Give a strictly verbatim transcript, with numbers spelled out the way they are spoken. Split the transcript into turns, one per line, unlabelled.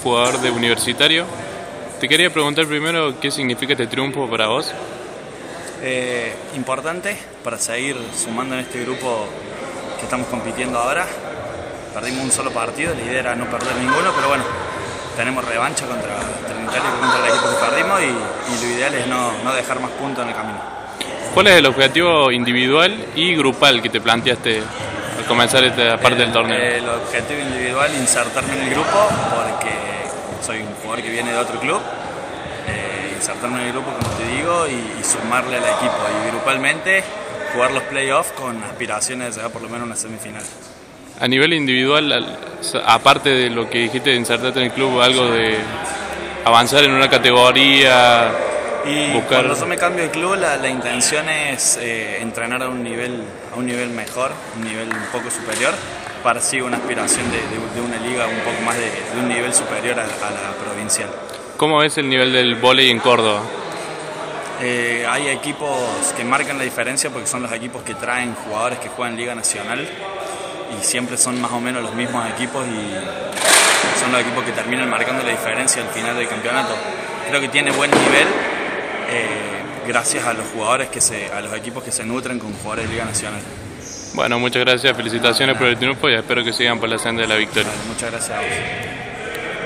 jugador de Universitario. Te quería preguntar primero qué significa este triunfo para vos.
Eh, importante para seguir sumando en este grupo que estamos compitiendo ahora. Perdimos un solo partido, la idea era no perder ninguno, pero bueno, tenemos revancha contra Trinitario, contra el equipo que perdimos y, y lo ideal es no, no dejar más puntos en el camino.
¿Cuál es el objetivo individual y grupal que te planteaste al comenzar esta parte
el,
del torneo?
El objetivo individual, insertarme en el grupo, porque soy un jugador que viene de otro club. Eh, insertarme en el grupo, como te digo, y, y sumarle al equipo. Y grupalmente, jugar los playoffs con aspiraciones de llegar por lo menos a una semifinal.
A nivel individual, aparte de lo que dijiste de insertarte en el club, algo de avanzar en una categoría,
y
buscar...
cuando yo me cambio de club, la, la intención es eh, entrenar a un nivel a un nivel mejor, un nivel un poco superior, para sí una aspiración de, de, de una liga un poco más de, de un nivel superior a, a la provincial.
¿Cómo es el nivel del vóley en Córdoba?
Eh, hay equipos que marcan la diferencia porque son los equipos que traen jugadores que juegan Liga Nacional y siempre son más o menos los mismos equipos y son los equipos que terminan marcando la diferencia al final del campeonato. Creo que tiene buen nivel eh, gracias a los jugadores que se, a los equipos que se nutren con jugadores de Liga Nacional.
Bueno, muchas gracias, felicitaciones por el triunfo y espero que sigan por la senda de la victoria.
Vale, muchas gracias a vos.